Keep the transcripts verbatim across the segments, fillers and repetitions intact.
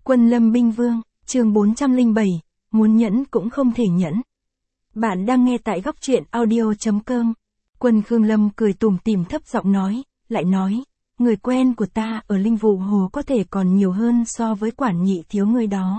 Quân Lâm Binh Vương, chương bốn trăm lẻ bảy, muốn nhẫn cũng không thể nhẫn. Bạn đang nghe tại góc truyện audio chấm com. Quân Khương Lâm cười tủm tỉm thấp giọng nói, lại nói, người quen của ta ở Linh Vụ Hồ có thể còn nhiều hơn so với quản nhị thiếu người đó.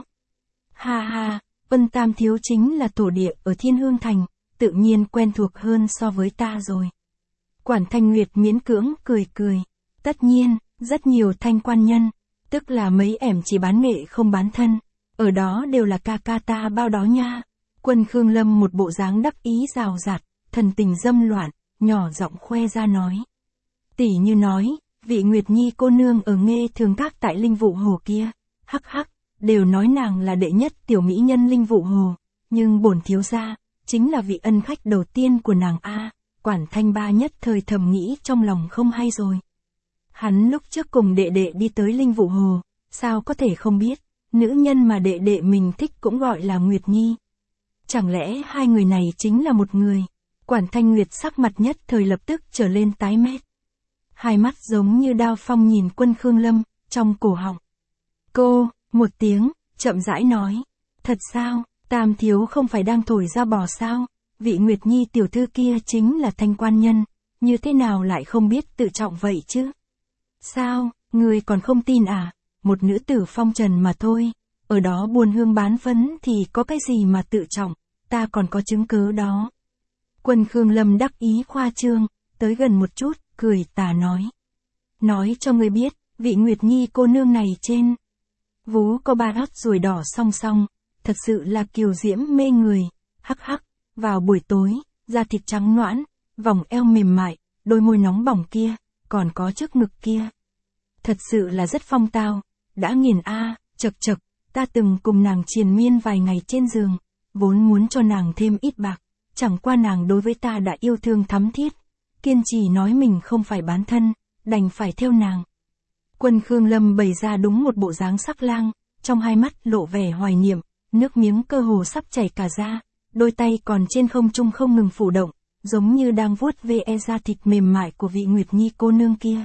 Ha ha, Vân Tam thiếu chính là thổ địa ở Thiên Hương Thành, tự nhiên quen thuộc hơn so với ta rồi. Quản Thanh Nguyệt miễn cưỡng cười cười, tất nhiên, rất nhiều thanh quan nhân, tức là mấy ẻm chỉ bán nghệ không bán thân, ở đó đều là ca ca ta bao đó nha. Quân Khương Lâm một bộ dáng đắc ý rào rạt, thần tình dâm loạn, nhỏ giọng khoe ra nói. Tỷ như nói, vị Nguyệt Nhi cô nương ở Nghê Thường Các tại Linh Vụ Hồ kia, hắc hắc, đều nói nàng là đệ nhất tiểu mỹ nhân Linh Vụ Hồ, nhưng bổn thiếu gia, chính là vị ân khách đầu tiên của nàng a. Quản Thanh Ba nhất thời thầm nghĩ trong lòng không hay rồi. Hắn lúc trước cùng đệ đệ đi tới Linh Vụ Hồ, sao có thể không biết, nữ nhân mà đệ đệ mình thích cũng gọi là Nguyệt Nhi. Chẳng lẽ hai người này chính là một người? Quản Thanh Nguyệt sắc mặt nhất thời lập tức trở lên tái mét. Hai mắt giống như đao phong nhìn Quân Khương Lâm, trong cổ họng. Cô, một tiếng, chậm rãi nói. Thật sao, Tam thiếu không phải đang thổi ra bò sao? Vị Nguyệt Nhi tiểu thư kia chính là thanh quan nhân, như thế nào lại không biết tự trọng vậy chứ? Sao, người còn không tin à? Một nữ tử phong trần mà thôi, ở đó buôn hương bán phấn thì có cái gì mà tự trọng, ta còn có chứng cứ đó. Quân Khương Lâm đắc ý khoa trương, tới gần một chút, cười tà nói. Nói cho ngươi biết, vị Nguyệt Nhi cô nương này trên vú có ba hót ruồi đỏ song song, thật sự là kiều diễm mê người, hắc hắc, vào buổi tối, da thịt trắng noãn, vòng eo mềm mại, đôi môi nóng bỏng kia, còn có trước ngực kia. Thật sự là rất phong tao, đã nghiền a, à, chật chật, ta từng cùng nàng triền miên vài ngày trên giường, vốn muốn cho nàng thêm ít bạc, chẳng qua nàng đối với ta đã yêu thương thắm thiết, kiên trì nói mình không phải bán thân, đành phải theo nàng. Quân Khương Lâm bày ra đúng một bộ dáng sắc lang, trong hai mắt lộ vẻ hoài niệm, nước miếng cơ hồ sắp chảy cả ra, đôi tay còn trên không trung không ngừng phủ động, giống như đang vuốt ve da thịt mềm mại của vị Nguyệt Nhi cô nương kia.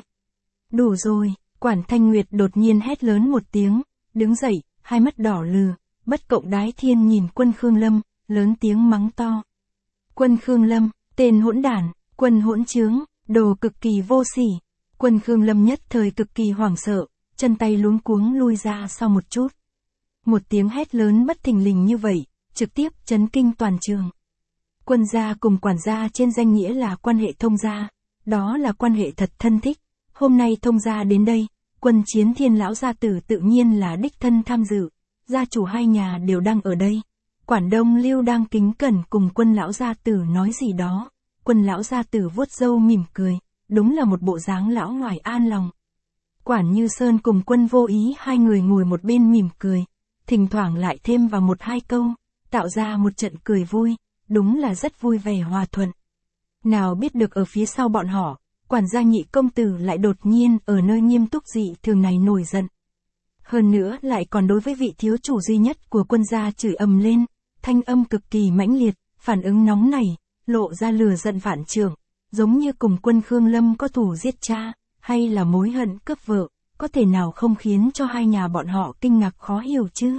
Đủ rồi, Quản Thanh Nguyệt đột nhiên hét lớn một tiếng, đứng dậy, hai mắt đỏ lừ, bất cộng đái thiên nhìn Quân Khương Lâm, lớn tiếng mắng to. Quân Khương Lâm, tên hỗn đản, quân hỗn trướng, đồ cực kỳ vô sỉ. Quân Khương Lâm nhất thời cực kỳ hoảng sợ, chân tay luống cuống lui ra sau một chút. Một tiếng hét lớn bất thình lình như vậy, trực tiếp chấn kinh toàn trường. Quân gia cùng quản gia trên danh nghĩa là quan hệ thông gia, đó là quan hệ thật thân thích. Hôm nay thông gia đến đây, Quân Chiến Thiên lão gia tử tự nhiên là đích thân tham dự, gia chủ hai nhà đều đang ở đây. Quản Đông Lưu đang kính cẩn cùng Quân lão gia tử nói gì đó, Quân lão gia tử vuốt râu mỉm cười, đúng là một bộ dáng lão ngoại an lòng. Quản Như Sơn cùng Quân Vô Ý hai người ngồi một bên mỉm cười, thỉnh thoảng lại thêm vào một hai câu, tạo ra một trận cười vui, đúng là rất vui vẻ hòa thuận. Nào biết được ở phía sau bọn họ, quản gia Nhị công tử lại đột nhiên ở nơi nghiêm túc dị thường này nổi giận. Hơn nữa lại còn đối với vị thiếu chủ duy nhất của Quân gia chửi ầm lên, thanh âm cực kỳ mãnh liệt, phản ứng nóng nảy, lộ ra lừa giận vạn trượng, giống như cùng Quân Khương Lâm có thù giết cha, hay là mối hận cướp vợ, có thể nào không khiến cho hai nhà bọn họ kinh ngạc khó hiểu chứ?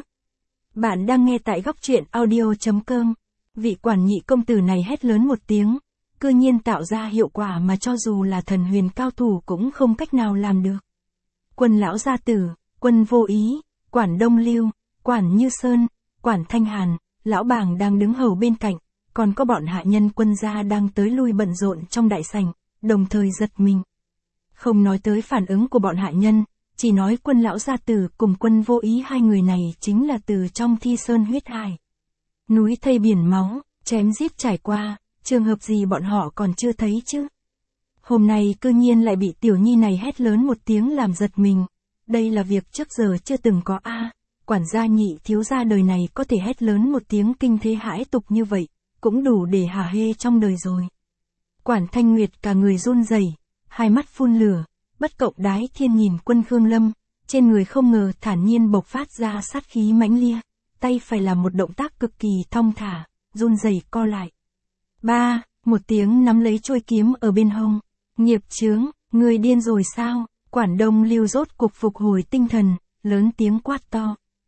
Bạn đang nghe tại góc truyện audio chấm com. Vị quản nhị công tử này hét lớn một tiếng, cư nhiên tạo ra hiệu quả mà cho dù là thần huyền cao thủ cũng không cách nào làm được. Quân lão gia tử, Quân Vô Ý, Quản Đông Lưu, Quản Như Sơn, Quản Thanh Hàn, lão bàng đang đứng hầu bên cạnh, còn có bọn hạ nhân Quân gia đang tới lui bận rộn trong đại sảnh, đồng thời giật mình. Không nói tới phản ứng của bọn hạ nhân, chỉ nói Quân lão gia tử cùng Quân Vô Ý hai người này chính là từ trong Thi Sơn huyết hải. Núi thây biển máu, chém giết trải qua, trường hợp gì bọn họ còn chưa thấy chứ. Hôm nay cư nhiên lại bị tiểu nhi này hét lớn một tiếng làm giật mình. Đây là việc trước giờ chưa từng có a. À, quản gia Nhị thiếu gia đời này có thể hét lớn một tiếng kinh thế hãi tục như vậy, cũng đủ để hả hê trong đời rồi. Quản Thanh Nguyệt cả người run rẩy, hai mắt phun lửa, bất cộng đái thiên nhìn Quân Khương Lâm, trên người không ngờ thản nhiên bộc phát ra sát khí mãnh liệt, tay phải làm một động tác cực kỳ thong thả, run rẩy co lại. Ba, một tiếng nắm lấy chuôi kiếm ở bên hông. Nghiệp chướng, người điên rồi sao? Quản Đông Lưu rốt cuộc phục hồi tinh thần, lớn tiếng quát to.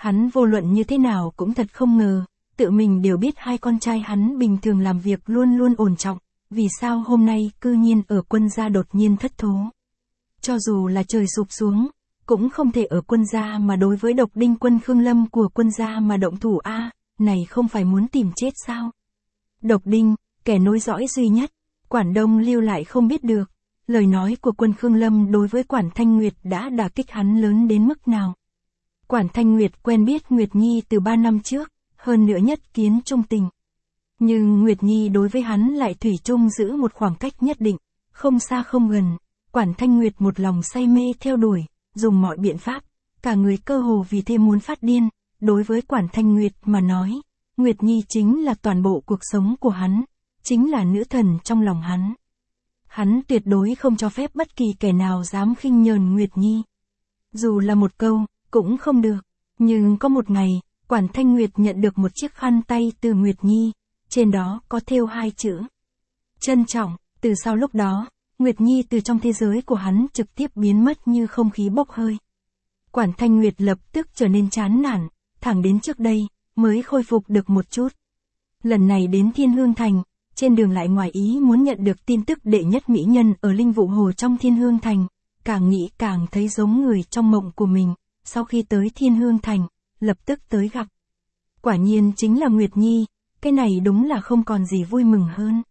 Hắn vô luận như thế nào cũng thật không ngờ, tự mình đều biết hai con trai hắn bình thường làm việc luôn luôn ổn trọng, vì sao hôm nay cư nhiên ở quân gia đột nhiên thất thố. Cho dù là trời sụp xuống, cũng không thể ở quân gia mà đối với độc đinh quân Khương Lâm của quân gia mà động thủ a, này không phải muốn tìm chết sao? Độc đinh, kẻ nối dõi duy nhất, Quản Đông Lưu lại không biết được, lời nói của quân Khương Lâm đối với Quản Thanh Nguyệt đã đả kích hắn lớn đến mức nào. Quản Thanh Nguyệt quen biết Nguyệt Nhi từ ba năm trước, hơn nữa nhất kiến trung tình. Nhưng Nguyệt Nhi đối với hắn lại thủy chung giữ một khoảng cách nhất định, không xa không gần. Quản Thanh Nguyệt một lòng say mê theo đuổi, dùng mọi biện pháp, cả người cơ hồ vì thế muốn phát điên. Đối với Quản Thanh Nguyệt mà nói, Nguyệt Nhi chính là toàn bộ cuộc sống của hắn, chính là nữ thần trong lòng hắn. Hắn tuyệt đối không cho phép bất kỳ kẻ nào dám khinh nhờn Nguyệt Nhi. Dù là một câu, cũng không được. Nhưng có một ngày, Quản Thanh Nguyệt nhận được một chiếc khăn tay từ Nguyệt Nhi, trên đó có thêu hai chữ. Trân trọng, từ sau lúc đó, Nguyệt Nhi từ trong thế giới của hắn trực tiếp biến mất như không khí bốc hơi. Quản Thanh Nguyệt lập tức trở nên chán nản, thẳng đến trước đây, mới khôi phục được một chút. Lần này đến Thiên Hương Thành, trên đường lại ngoài ý muốn nhận được tin tức đệ nhất mỹ nhân ở Linh Vụ Hồ trong Thiên Hương Thành, càng nghĩ càng thấy giống người trong mộng của mình, sau khi tới Thiên Hương Thành, lập tức tới gặp. Quả nhiên chính là Nguyệt Nhi, cái này đúng là không còn gì vui mừng hơn.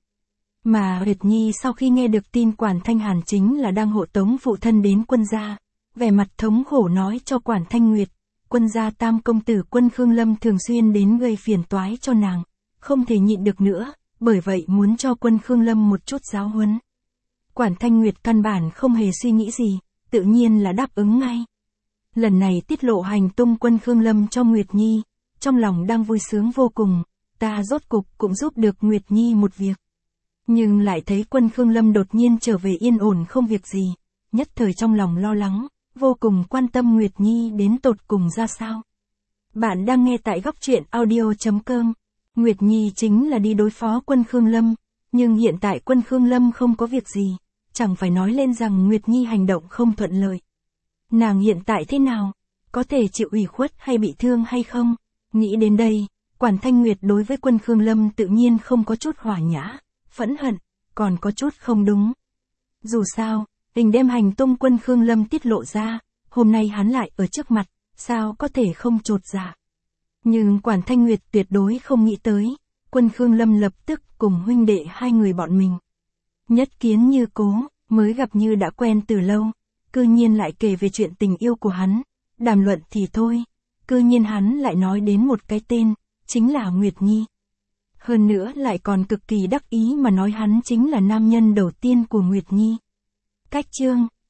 Mà Nguyệt Nhi sau khi nghe được tin Quản Thanh Hàn chính là đang hộ tống phụ thân đến quân gia, vẻ mặt thống khổ nói cho Quản Thanh Nguyệt, quân gia tam công tử quân Khương Lâm thường xuyên đến gây phiền toái cho nàng, không thể nhịn được nữa, bởi vậy muốn cho quân Khương Lâm một chút giáo huấn. Quản Thanh Nguyệt căn bản không hề suy nghĩ gì, tự nhiên là đáp ứng ngay. Lần này tiết lộ hành tung quân Khương Lâm cho Nguyệt Nhi, trong lòng đang vui sướng vô cùng, ta rốt cục cũng giúp được Nguyệt Nhi một việc. Nhưng lại thấy quân Khương Lâm đột nhiên trở về yên ổn không việc gì, nhất thời trong lòng lo lắng, vô cùng quan tâm Nguyệt Nhi đến tột cùng ra sao. Bạn đang nghe tại góc truyện audio chấm com. Nguyệt Nhi chính là đi đối phó quân Khương Lâm, nhưng hiện tại quân Khương Lâm không có việc gì, chẳng phải nói lên rằng Nguyệt Nhi hành động không thuận lợi. Nàng hiện tại thế nào? Có thể chịu ủy khuất hay bị thương hay không? Nghĩ đến đây, Quản Thanh Nguyệt đối với quân Khương Lâm tự nhiên không có chút hỏa nhã, phẫn hận, còn có chút không đúng. Dù sao, tình đem hành tung quân Khương Lâm tiết lộ ra, hôm nay hắn lại ở trước mặt, sao có thể không chột dạ. Nhưng Quản Thanh Nguyệt tuyệt đối không nghĩ tới, quân Khương Lâm lập tức cùng huynh đệ hai người bọn mình. Nhất kiến như cố, mới gặp như đã quen từ lâu, cư nhiên lại kể về chuyện tình yêu của hắn, đàm luận thì thôi, cư nhiên hắn lại nói đến một cái tên, chính là Nguyệt Nhi. Hơn nữa lại còn cực kỳ đắc ý mà nói hắn chính là nam nhân đầu tiên của Nguyệt Nhi. Cách chương